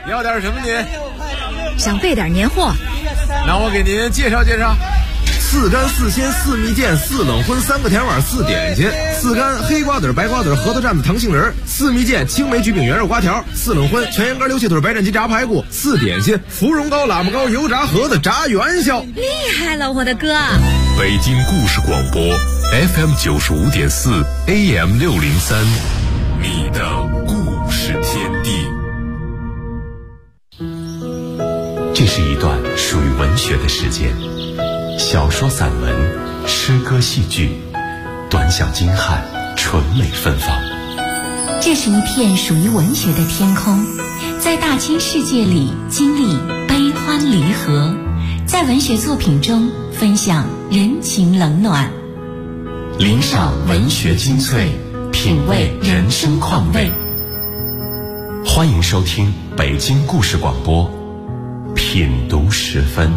要点什么您？ 想备点年货。 那我给您介绍介绍。 4干4鲜4蜜饯4冷荤3个甜碗4点心，4干黑瓜子白瓜子核桃蘸子糖杏仁，4蜜饯青梅焗饼圆肉瓜条，4冷荤全羊肝溜气腿白斩鸡炸排骨，4点心芙蓉糕喇叭糕油炸盒子炸元宵。 厉害了，我的哥！ 北京故事广播 FM 95.4 AM 603，你的故事天地。这是一段属于文学的时间，小说、散文、诗歌、戏剧，短小精悍，纯美芬芳。 这是一片属于文学的天空，在大千世界里经历悲欢离合，在文学作品中分享人情冷暖， 领赏文学精粹，品味人生况味。欢迎收听北京故事广播品读时分。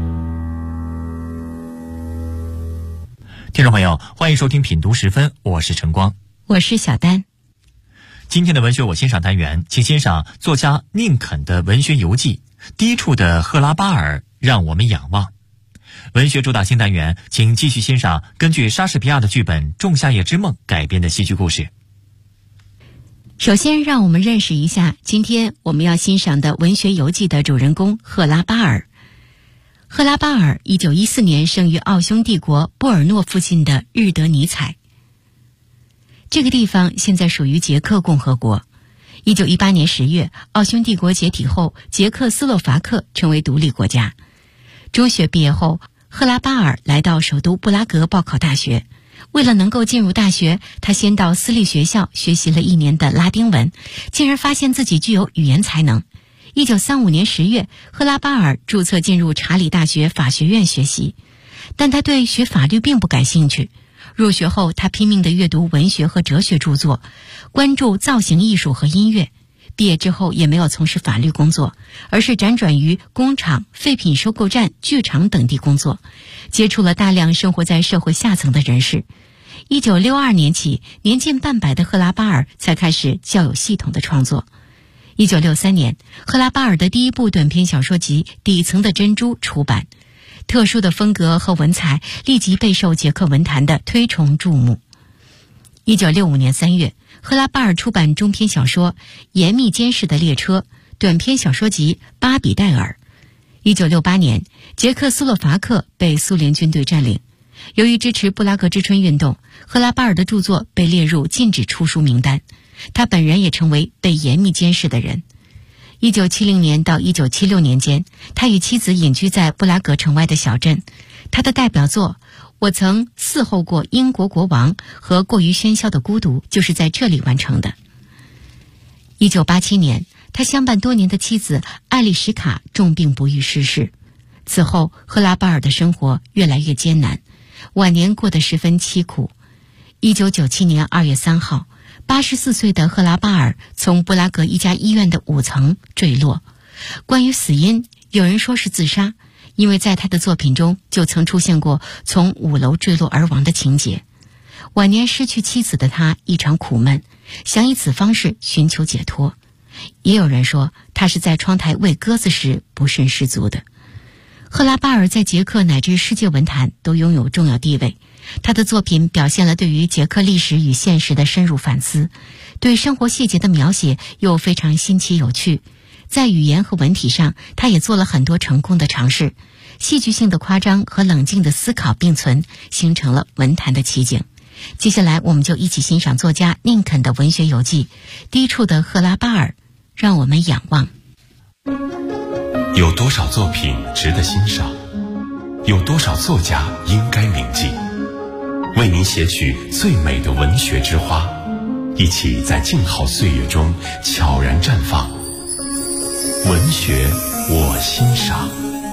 听众朋友，欢迎收听品读时分，我是晨光， 我是小丹。 今天的文学我欣赏单元，请欣赏作家宁肯的文学游记《低处的赫拉巴尔让我们仰望》。文学主打新单元，请继续欣赏根据莎士比亚的剧本《仲夏夜之梦》改编的戏剧故事。 首先让我们认识一下今天我们要欣赏的文学游记的主人公赫拉巴尔。赫拉巴尔1914年生于奥匈帝国波尔诺附近的日德尼采。这个地方现在属于捷克共和国。1918年10月，奥匈帝国解体后，捷克斯洛伐克成为独立国家。中学毕业后，赫拉巴尔来到首都布拉格报考大学。为了能够进入大学，他先到私立学校学习了1年的拉丁文，竟然发现自己具有语言才能。1935年10月，赫拉巴尔注册进入查理大学法学院学习，但他对学法律并不感兴趣。入学后，他拼命地阅读文学和哲学著作，关注造型艺术和音乐。毕业之后也没有从事法律工作，而是辗转于工厂、废品收购站、剧场等地工作，接触了大量生活在社会下层的人士。1962年起，年近半百的赫拉巴尔才开始较有系统的创作。1963年，赫拉巴尔的第一部短篇小说集《底层的珍珠》出版，特殊的风格和文采立即备受捷克文坛的推崇注目。1965年3月，赫拉巴尔出版中篇小说《严密监视的列车》，短篇小说集《巴比戴尔》。1968年，捷克斯洛伐克被苏联军队占领。由于支持布拉格之春运动，赫拉巴尔的著作被列入禁止出书名单，他本人也成为被严密监视的人。1970年到1976年间，他与妻子隐居在布拉格城外的小镇。他的代表作《我曾伺候过英国国王》和《过于喧嚣的孤独》就是在这里完成的。1987年，他相伴多年的妻子艾丽什卡重病不愈逝世。此后，赫拉巴尔的生活越来越艰难，晚年过得十分凄苦。1997年2月3号，84岁的赫拉巴尔从布拉格一家医院的5层坠落。关于死因，有人说是自杀，因为在他的作品中就曾出现过从5楼坠落而亡的情节。晚年失去妻子的他异常苦闷，想以此方式寻求解脱。也有人说他是在窗台喂鸽子时不慎失足的。赫拉巴尔在捷克乃至世界文坛都拥有重要地位，他的作品表现了对于捷克历史与现实的深入反思，对生活细节的描写又非常新奇有趣。在语言和文体上，他也做了很多成功的尝试，戏剧性的夸张和冷静的思考并存，形成了文坛的奇景。接下来我们就一起欣赏作家宁肯的文学游记《低处的赫拉巴尔让我们仰望》。 有多少作品值得欣赏？有多少作家应该铭记？为您写取最美的文学之花，一起在静好岁月中悄然绽放。文学我欣赏。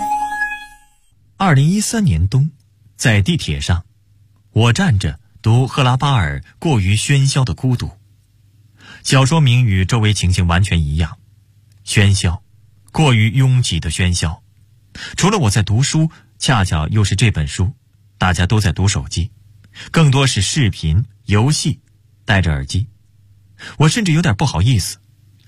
2013年冬，在地铁上，我站着读赫拉巴尔《过于喧嚣的孤独》。小说名与周围情形完全一样，喧嚣，过于拥挤的喧嚣。除了我在读书，恰巧又是这本书，大家都在读手机，更多是视频、游戏，戴着耳机。我甚至有点不好意思，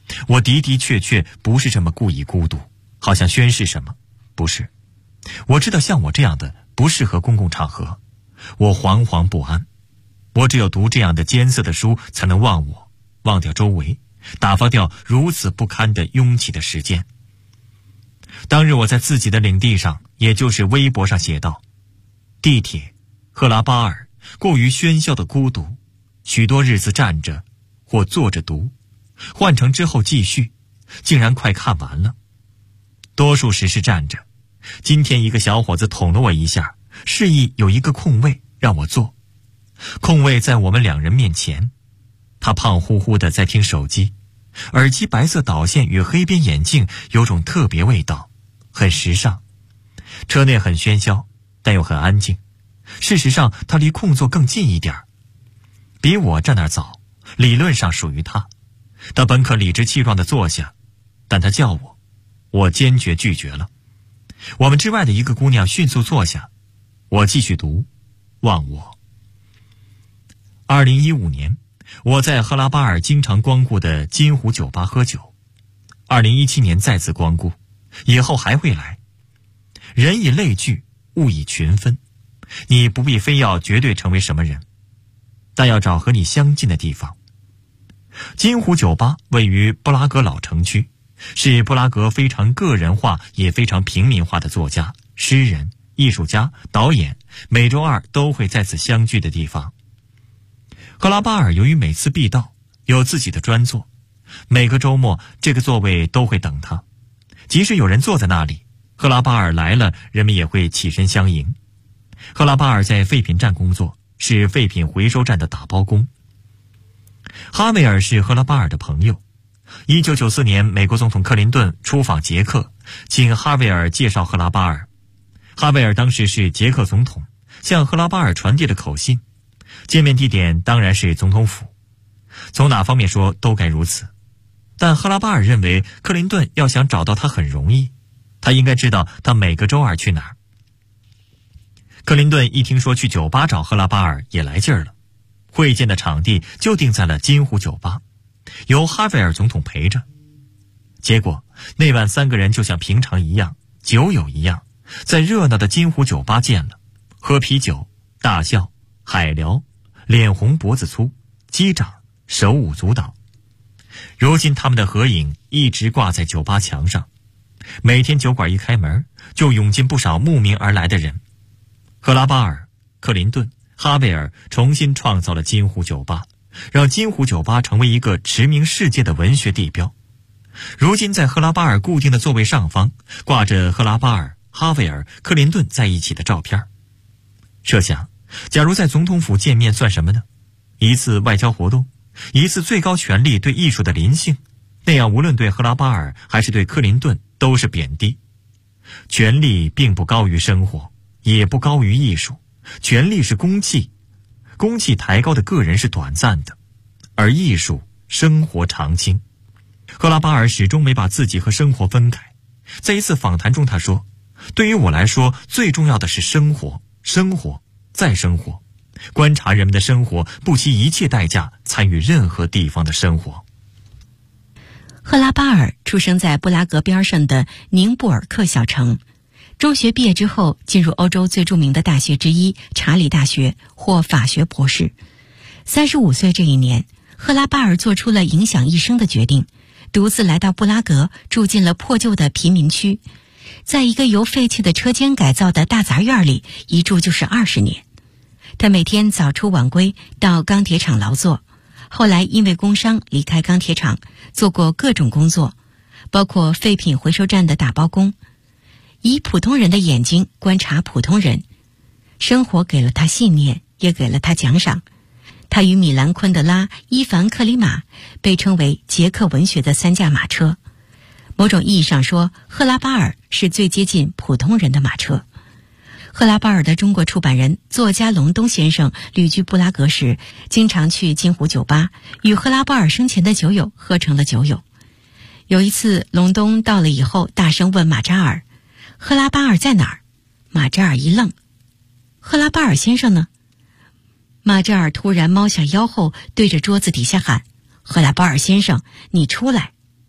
我的的确确不是这么故意孤独，好像宣示什么，不是。我知道像我这样的不适合公共场合，我惶惶不安。我只有读这样的艰涩的书，才能忘我，忘掉周围，打发掉如此不堪的拥挤的时间。当日我在自己的领地上，也就是微博上写道：地铁，赫拉巴尔，过于喧嚣的孤独，许多日子站着或坐着读，换乘之后继续，竟然快看完了。多数时是站着，今天一个小伙子捅了我一下，示意有一个空位让我坐。空位在我们两人面前，他胖乎乎的在听手机，耳机白色导线与黑边眼镜有种特别味道，很时尚。车内很喧嚣，但又很安静。事实上他离空座更近一点，比我站那儿早，理论上属于他。他本可理直气壮地坐下，但他叫我，我坚决拒绝了。我们之外的一个姑娘迅速坐下，我继续读，忘我。2015年，我在赫拉巴尔经常光顾的金湖酒吧喝酒。2017年再次光顾，以后还会来。人以类聚，物以群分。你不必非要绝对成为什么人，但要找和你相近的地方。金湖酒吧位于布拉格老城区，是布拉格非常个人化也非常平民化的作家、诗人、艺术家、导演每周二都会在此相聚的地方。赫拉巴尔由于每次必到，有自己的专座，每个周末这个座位都会等他。即使有人坐在那里，赫拉巴尔来了，人们也会起身相迎。赫拉巴尔在废品站工作，是废品回收站的打包工。哈维尔是赫拉巴尔的朋友。1994年，美国总统克林顿出访捷克，请哈维尔介绍赫拉巴尔。哈维尔当时是捷克总统，向赫拉巴尔传递了口信。见面地点当然是总统府，从哪方面说都该如此。但赫拉巴尔认为克林顿要想找到他很容易，他应该知道他每个周二去哪儿。克林顿一听说去酒吧找赫拉巴尔也来劲儿了，会见的场地就定在了金湖酒吧，由哈维尔总统陪着。结果那晚3个人就像平常一样，酒友一样，在热闹的金湖酒吧见了，喝啤酒，大笑，海聊，脸红脖子粗，击掌，手舞足蹈。如今他们的合影一直挂在酒吧墙上，每天酒馆一开门，就涌进不少慕名而来的人。赫拉巴尔、克林顿、哈维尔重新创造了金湖酒吧，让金湖酒吧成为一个驰名世界的文学地标。如今在赫拉巴尔固定的座位上方，挂着赫拉巴尔、哈维尔、克林顿在一起的照片。设想，假如在总统府见面算什么呢？一次外交活动，一次最高权力对艺术的临幸，那样无论对赫拉巴尔还是对克林顿都是贬低。权力并不高于生活，也不高于艺术。权力是公器，公器抬高的个人是短暂的，而艺术、生活长青。赫拉巴尔始终没把自己和生活分开。在一次访谈中他说，对于我来说，最重要的是生活，生活，再生活。观察人们的生活，不惜一切代价参与任何地方的生活。 赫拉巴尔出生在布拉格边上的宁布尔克小城，中学毕业之后进入欧洲最著名的大学之一查理大学，获法学博士。35岁这一年，赫拉巴尔做出了影响一生的决定，独自来到布拉格，住进了破旧的贫民区，在一个由废弃的车间改造的大杂院里，一住就是20年。他每天早出晚归，到钢铁厂劳作，后来因为工伤离开钢铁厂，做过各种工作，包括废品回收站的打包工。以普通人的眼睛观察普通人，生活给了他信念，也给了他奖赏。他与米兰昆德拉、伊凡克里马被称为捷克文学的3驾马车。某种意义上说，赫拉巴尔是最接近普通人的马车。赫拉巴尔的中国出版人、作家隆东先生旅居布拉格时，经常去金湖酒吧，与赫拉巴尔生前的酒友喝成了酒友。有一次，隆东到了以后，大声问马扎尔：“赫拉巴尔在哪儿？”马扎尔一愣：“赫拉巴尔先生呢？”马扎尔突然猫下腰后，对着桌子底下喊：“赫拉巴尔先生，你出来！”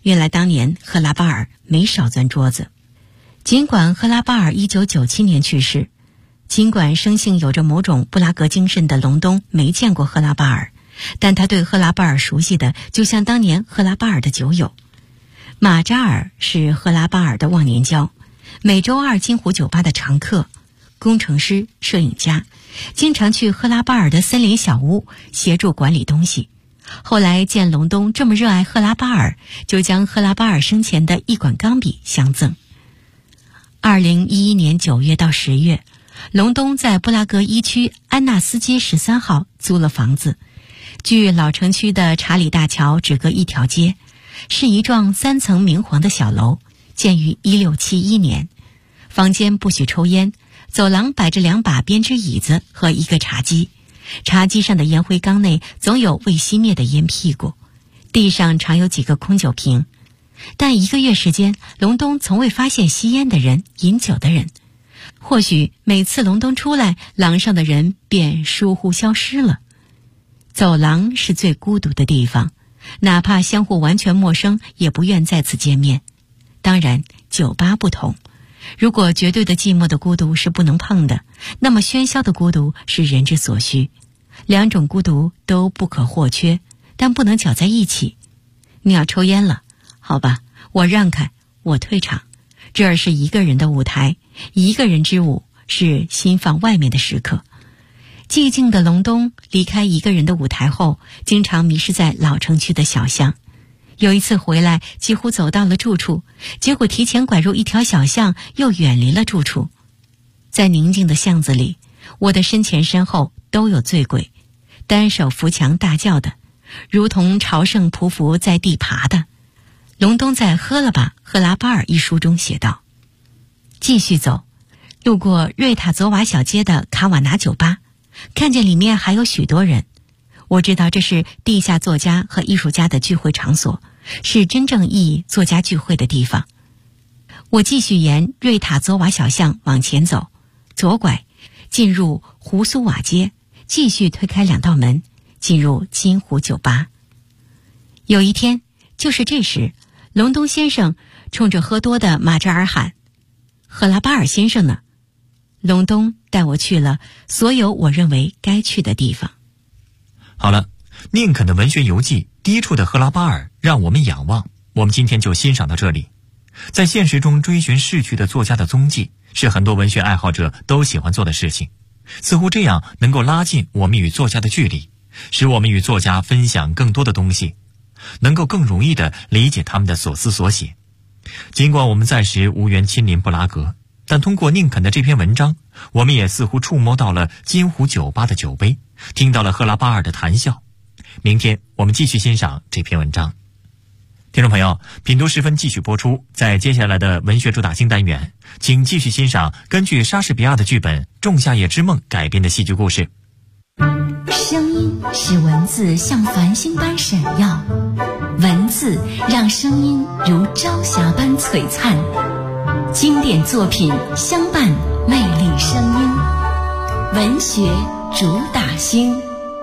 原来当年赫拉巴尔没少钻桌子。尽管赫拉巴尔1997年去世，尽管生性有着某种布拉格精神的隆冬没见过赫拉巴尔，但他对赫拉巴尔熟悉的就像当年赫拉巴尔的酒友。马扎尔是赫拉巴尔的忘年交，每周二金湖酒吧的常客，工程师、摄影家，经常去赫拉巴尔的森林小屋协助管理东西。后来见隆冬这么热爱赫拉巴尔，就将赫拉巴尔生前的一管钢笔相赠。2011年9月到10月，隆冬在布拉格1区安纳斯街13号租了房子，距老城区的查理大桥只隔一条街，是一幢3层明黄的小楼，建于1671年。房间不许抽烟，走廊摆着2把编织椅子和一个茶几，茶几上的烟灰缸内总有未熄灭的烟屁股，地上常有几个空酒瓶。但1个月时间，隆冬从未发现吸烟的人、饮酒的人。或许每次隆冬出来，廊上的人便疏忽消失了。走廊是最孤独的地方，哪怕相互完全陌生，也不愿再次见面。当然，酒吧不同。如果绝对的寂寞的孤独是不能碰的，那么喧嚣的孤独是人之所需。2种孤独都不可或缺，但不能搅在一起。你要抽烟了，好吧，我让开，我退场。这儿是一个人的舞台，一个人之舞是心放外面的时刻。寂静的隆冬离开一个人的舞台后，经常迷失在老城区的小巷。有一次回来，几乎走到了住处，结果提前拐入一条小巷，又远离了住处。在宁静的巷子里，我的身前身后都有醉鬼，单手扶墙大叫的，如同朝圣匍匐在地爬的。隆冬在《喝了吧，赫拉巴尔》一书中写道。继续走，路过瑞塔佐瓦小街的卡瓦纳酒吧，看见里面还有许多人。我知道这是地下作家和艺术家的聚会场所，是真正意义作家聚会的地方。我继续沿瑞塔佐瓦小巷往前走，左拐进入胡苏瓦街，继续推开2道门，进入金湖酒吧。有一天，就是这时，隆冬先生冲着喝多的马扎尔喊：“赫拉巴尔先生呢？”隆冬带我去了所有我认为该去的地方。 好了，宁肯的文学游记，低处的赫拉巴尔让我们仰望。我们今天就欣赏到这里。在现实中追寻逝去的作家的踪迹，是很多文学爱好者都喜欢做的事情。似乎这样能够拉近我们与作家的距离，使我们与作家分享更多的东西，能够更容易地理解他们的所思所写。尽管我们暂时无缘亲临布拉格，但通过宁肯的这篇文章，我们也似乎触摸到了金湖酒吧的酒杯，听到了赫拉巴尔的谈笑。明天我们继续欣赏这篇文章。听众朋友，品读时分继续播出。在接下来的文学主打星单元，请继续欣赏根据莎士比亚的剧本《仲夏夜之梦》改编的戏剧故事。 声音使文字像繁星般闪耀，文字让声音如朝霞般璀璨。经典作品相伴，魅力声音，文学主打星。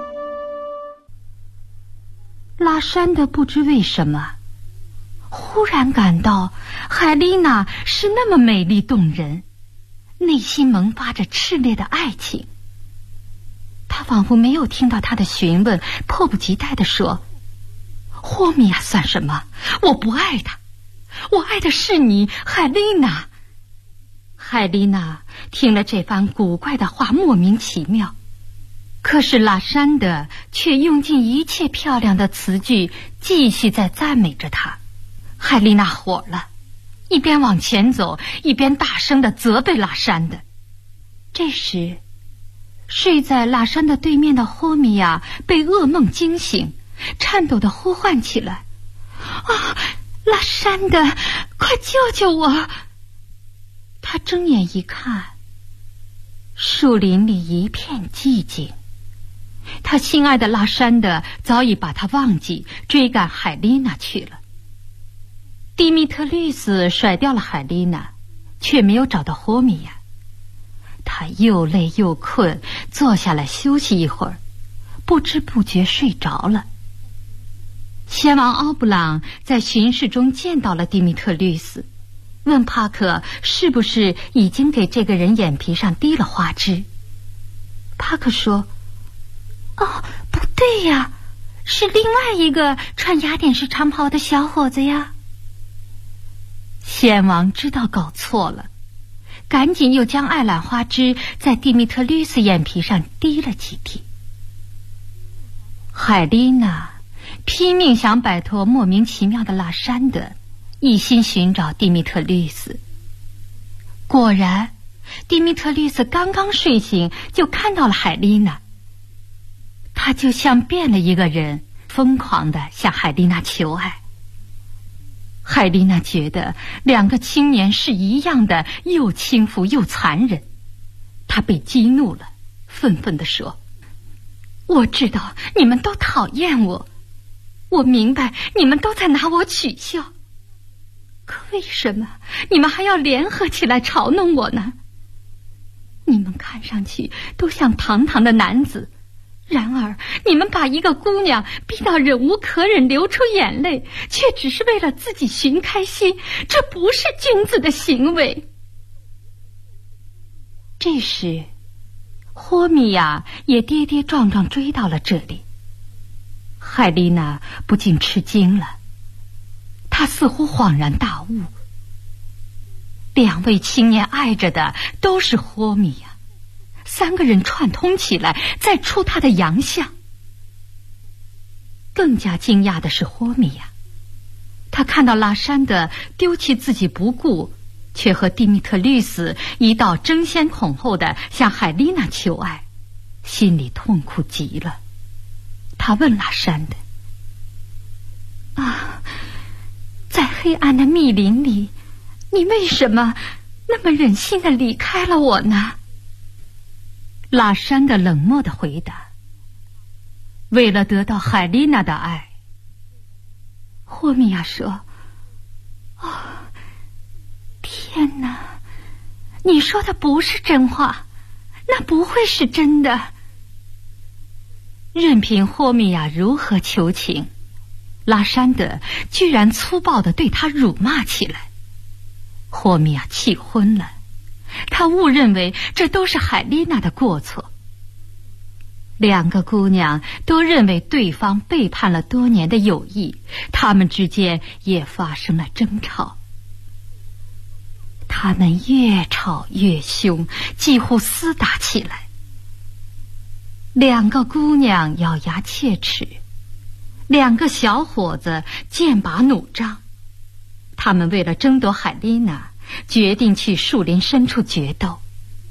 拉山的不知为什么忽然感到海丽娜是那么美丽动人，内心萌发着炽烈的爱情。他仿佛没有听到她的询问，迫不及待地说：“霍米亚算什么？我不爱他，我爱的是你，海丽娜。”海丽娜听了这番古怪的话，莫名其妙。可是拉山德却用尽一切漂亮的词句，继续在赞美着他。海丽娜火了，一边往前走，一边大声地责备拉山德。这时，睡在拉山德对面的霍米亚被噩梦惊醒，颤抖地呼唤起来：“啊，拉山德，快救救我！”他睁眼一看，树林里一片寂静。他心爱的拉山德早已把他忘记，追赶海丽娜去了。蒂米特律斯甩掉了海丽娜，却没有找到霍米亚。他又累又困，坐下来休息一会儿，不知不觉睡着了。 先王奥布朗在巡视中见到了蒂米特律斯，问帕克是不是已经给这个人眼皮上滴了花枝。帕克说：哦，不对呀，是另外一个穿雅典式长袍的小伙子呀。先王知道搞错了，赶紧又将艾兰花枝在蒂米特律斯眼皮上滴了几滴。海丽娜拼命想摆脱莫名其妙的拉山德，一心寻找蒂米特律斯。果然，蒂米特律斯刚刚睡醒，就看到了海丽娜。他就像变了一个人，疯狂地向海丽娜求爱。海丽娜觉得两个青年是一样的，又轻浮又残忍。她被激怒了，愤愤地说：我知道你们都讨厌我，我明白你们都在拿我取笑，可为什么你们还要联合起来嘲弄我呢？你们看上去都像堂堂的男子，然而你们把一个姑娘逼到忍无可忍，流出眼泪，却只是为了自己寻开心，这不是君子的行为。这时霍米亚也跌跌撞撞追到了这里。海丽娜不禁吃惊了，她似乎恍然大悟，两位青年爱着的都是霍米亚，三个人串通起来再出他的洋相。更加惊讶的是霍米亚，他看到拉山德丢弃自己不顾，却和蒂米特律斯一道争先恐后的向海丽娜求爱，心里痛苦极了。他问拉山德：在黑暗的密林里，你为什么那么忍心地离开了我呢？拉山德冷漠地回答：为了得到海丽娜的爱。霍米亚说：天哪，你说的不是真话，那不会是真的。任凭霍米亚如何求情，拉山德居然粗暴地对他辱骂起来。霍米亚气昏了，他误认为这都是海丽娜的过错。两个姑娘都认为对方背叛了多年的友谊，他们之间也发生了争吵。他们越吵越凶，几乎厮打起来。两个姑娘咬牙切齿，两个小伙子剑拔弩张。他们为了争夺海丽娜，决定去树林深处决斗。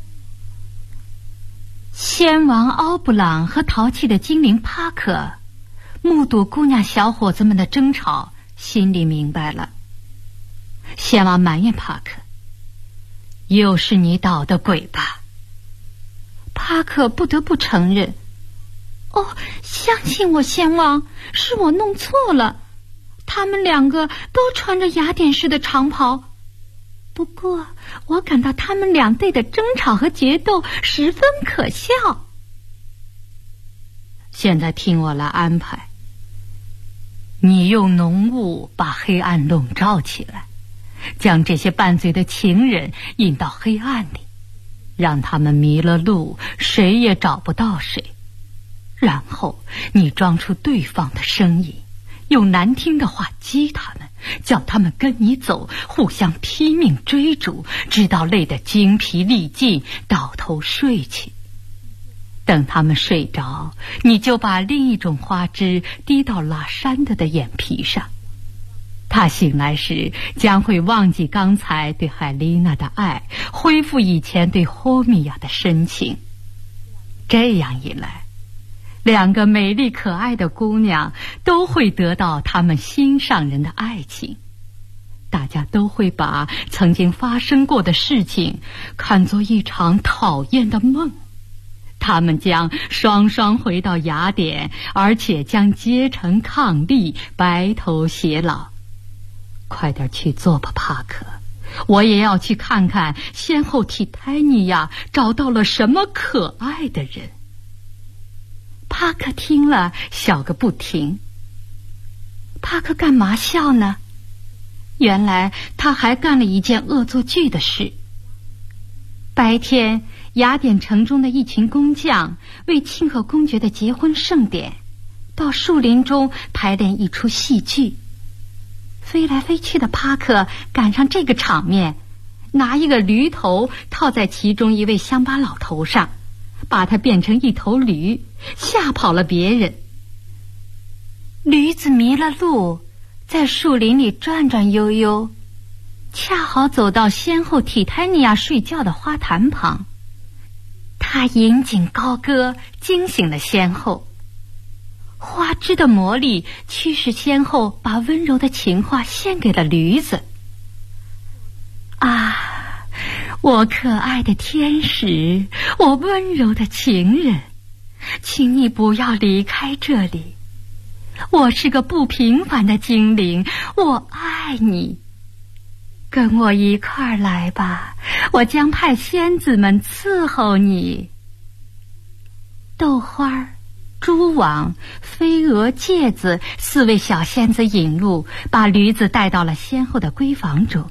先王奥布朗和淘气的精灵帕克目睹姑娘小伙子们的争吵，心里明白了。先王埋怨帕克：又是你捣的鬼吧？帕克不得不承认：相信我，先王，是我弄错了。他们两个都穿着雅典式的长袍，不过我感到他们两队的争吵和决斗十分可笑。现在听我来安排，你用浓雾把黑暗笼罩起来，将这些拌嘴的情人引到黑暗里，让他们迷了路，谁也找不到谁。然后你装出对方的声音，用难听的话激他们，叫他们跟你走，互相拼命追逐，直到累得精疲力尽，倒头睡去。等他们睡着，你就把另一种花枝滴到拉山德的眼皮上。他醒来时将会忘记刚才对海丽娜的爱，恢复以前对霍米亚的深情。这样一来，两个美丽可爱的姑娘都会得到他们心上人的爱情，大家都会把曾经发生过的事情看作一场讨厌的梦。他们将双双回到雅典，而且将结成伉俪，白头偕老。快点去做吧，帕克，我也要去看看先后替泰尼亚找到了什么可爱的人。帕克听了笑个不停。 帕克干嘛笑呢？原来他还干了一件恶作剧的事。白天，雅典城中的一群工匠为庆贺公爵的结婚盛典，到树林中排练一出戏剧。飞来飞去的帕克赶上这个场面，拿一个驴头套在其中一位乡巴佬头上，把他变成一头驴，吓跑了别人。驴子迷了路，在树林里转转悠悠，恰好走到先后提泰尼亚睡觉的花坛旁。他引颈高歌，惊醒了先后。花枝的魔力驱使先后把温柔的情话献给了驴子。啊，我可爱的天使，我温柔的情人，请你不要离开这里。我是个不平凡的精灵，我爱你。跟我一块儿来吧，我将派仙子们伺候你。豆花、蛛网、飞蛾、芥子4位小仙子引路，把驴子带到了先后的闺房中。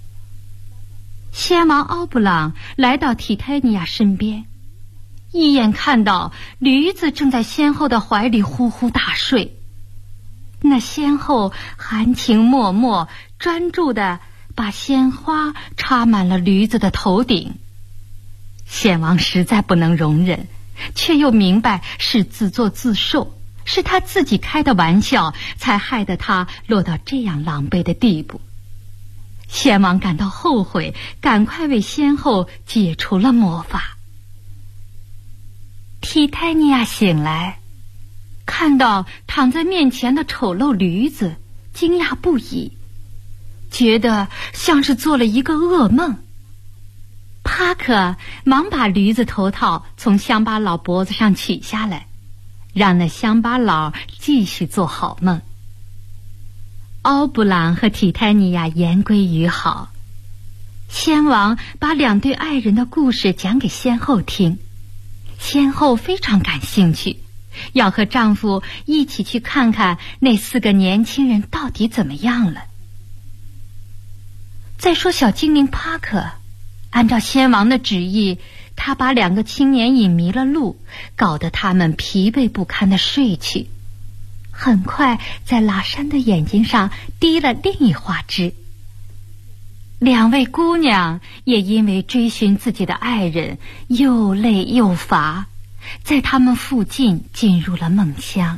先王奥布朗来到提泰尼亚身边，一眼看到驴子正在先后的怀里呼呼大睡。那先后含情脉脉，专注地把鲜花插满了驴子的头顶。先王实在不能容忍，却又明白是自作自受，是他自己开的玩笑，才害得他落到这样狼狈的地步。先王感到后悔，赶快为先后解除了魔法。提泰尼亚醒来，看到躺在面前的丑陋驴子，惊讶不已，觉得像是做了一个噩梦。帕克忙把驴子头套从乡巴佬脖子上取下来，让那乡巴佬继续做好梦。奥布朗和提泰尼亚言归于好，先王把2对爱人的故事讲给先后听，先后非常感兴趣，要和丈夫一起去看看那4个年轻人到底怎么样了。再说小精灵帕克，按照先王的旨意，他把2个青年引迷了路，搞得他们疲惫不堪地睡去。很快在拉珊的眼睛上滴了另一花枝。2位姑娘也因为追寻自己的爱人又累又乏，在他们附近进入了梦乡。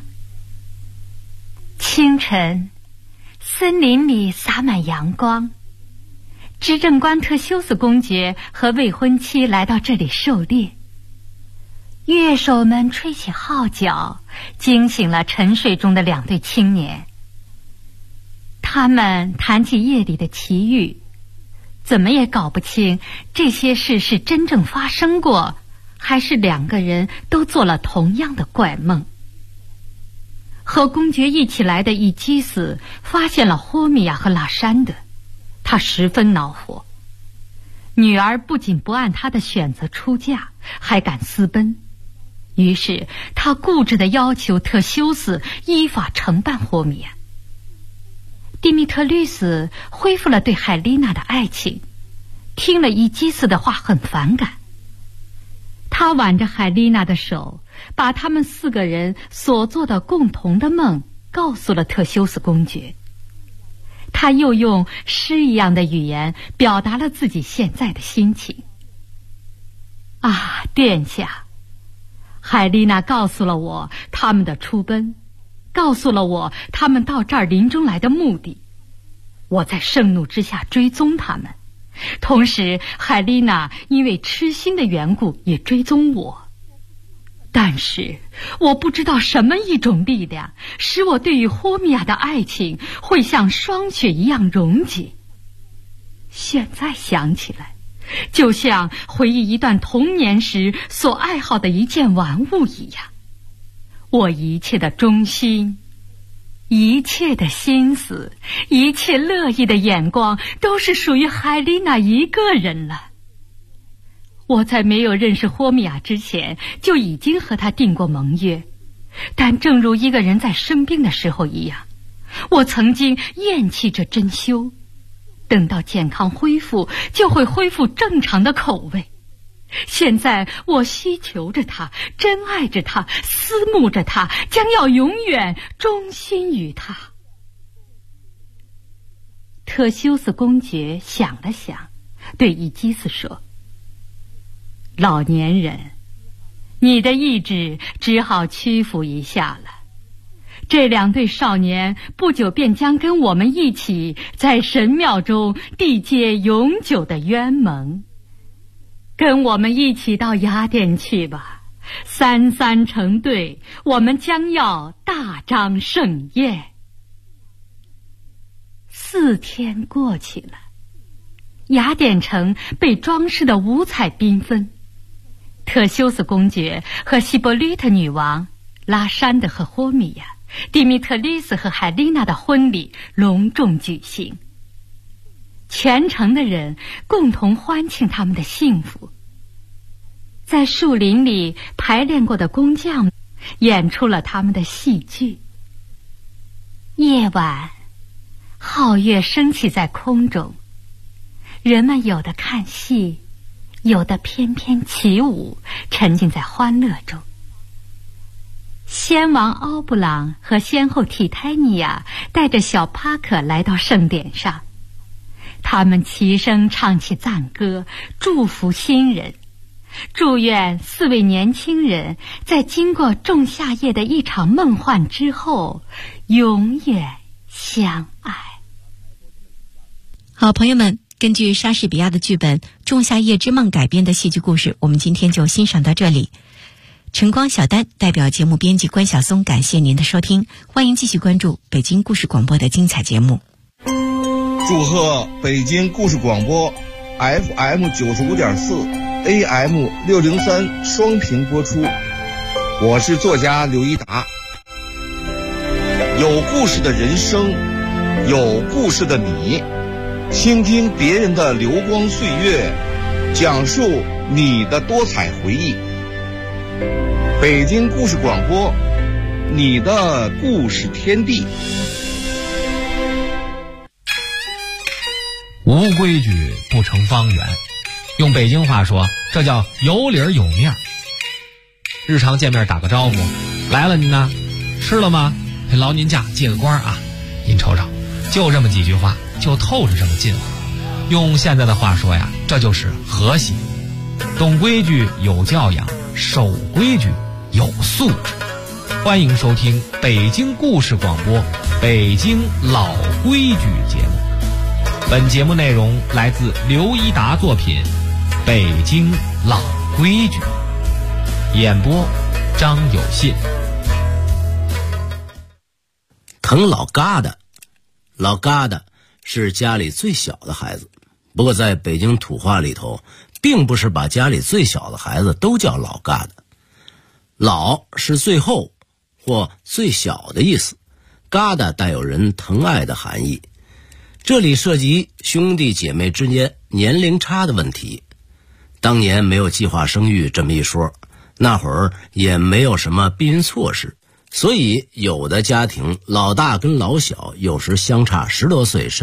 清晨，森林里洒满阳光，执政官特修斯公爵和未婚妻来到这里狩猎。乐手们吹起号角，惊醒了沉睡中的2对青年。他们谈起夜里的奇遇，怎么也搞不清这些事是真正发生过，还是2个人都做了同样的怪梦。和公爵一起来的伊基斯发现了霍米亚和拉珊德，他十分恼火。女儿不仅不按他的选择出嫁，还敢私奔。于是他固执地要求特修斯依法惩办霍米亚。蒂米特律斯恢复了对海丽娜的爱情，听了伊基斯的话很反感。他挽着海丽娜的手，把他们4个人所做的共同的梦告诉了特修斯公爵。他又用诗一样的语言表达了自己现在的心情。啊，殿下，海丽娜告诉了我他们的出奔，告诉了我他们到这儿林中来的目的。我在盛怒之下追踪他们，同时海丽娜因为痴心的缘故也追踪我。但是我不知道什么一种力量使我对于霍米亚的爱情会像霜雪一样溶解。现在想起来，就像回忆一段童年时所爱好的一件玩物一样。我一切的忠心，一切的心思，一切乐意的眼光，都是属于海丽娜一个人了。我在没有认识霍米亚之前，就已经和他订过盟约，但正如一个人在生病的时候一样， 我曾经厌弃着珍馐，等到健康恢复，就会恢复正常的口味。现在我希求着它，珍爱着它，思慕着它，将要永远忠心于它。特修斯公爵想了想，对伊基斯说：老年人，你的意志只好屈服一下了。这2对少年不久便将跟我们一起在神庙中缔结永久的约盟。跟我们一起到雅典去吧，3成对，我们将要大张盛宴。4天过去了，雅典城被装饰得五彩缤纷。特修斯公爵和希波吕特女王、拉珊德和霍米亚、蒂米特利斯和海丽娜的婚礼隆重举行，全城的人共同欢庆他们的幸福。在树林里排练过的工匠演出了他们的戏剧。夜晚，皓月升起在空中，人们有的看戏，有的翩翩起舞，沉浸在欢乐中。先王奥布朗和先后提泰尼亚带着小帕克来到圣典上，他们齐声唱起赞歌，祝福新人，祝愿4位年轻人在经过仲夏夜的一场梦幻之后，永远相爱。 好，朋友们，根据莎士比亚的剧本《仲夏夜之梦》改编的戏剧故事，我们今天就欣赏到这里。晨光小丹代表节目编辑关晓松，感谢您的收听，欢迎继续关注北京故事广播的精彩节目。 祝贺北京故事广播 FM 95.4 AM 603双频播出。我是作家刘一达。有故事的人生，有故事的你，倾听别人的流光岁月，讲述你的多彩回忆。北京故事广播，你的故事天地。 无规矩不成方圆，用北京话说，这叫有理有面。日常见面打个招呼，来了您呢，吃了吗？劳您驾，借个光啊！您瞅瞅，就这么几句话，就透着这么近乎。用现在的话说呀，这就是和谐。懂规矩有教养，守规矩有素质。欢迎收听北京故事广播北京老规矩节目。本节目内容来自刘一达作品《北京老规矩》，演播张有信。 疼老疙瘩，老疙瘩是家里最小的孩子，不过在北京土话里头，并不是把家里最小的孩子都叫老疙瘩。老是最后或最小的意思，疙瘩带有人疼爱的含义。这里涉及兄弟姐妹之间年龄差的问题。当年没有计划生育这么一说，那会儿也没有什么避孕措施，所以有的家庭老大跟老小有时相差10多岁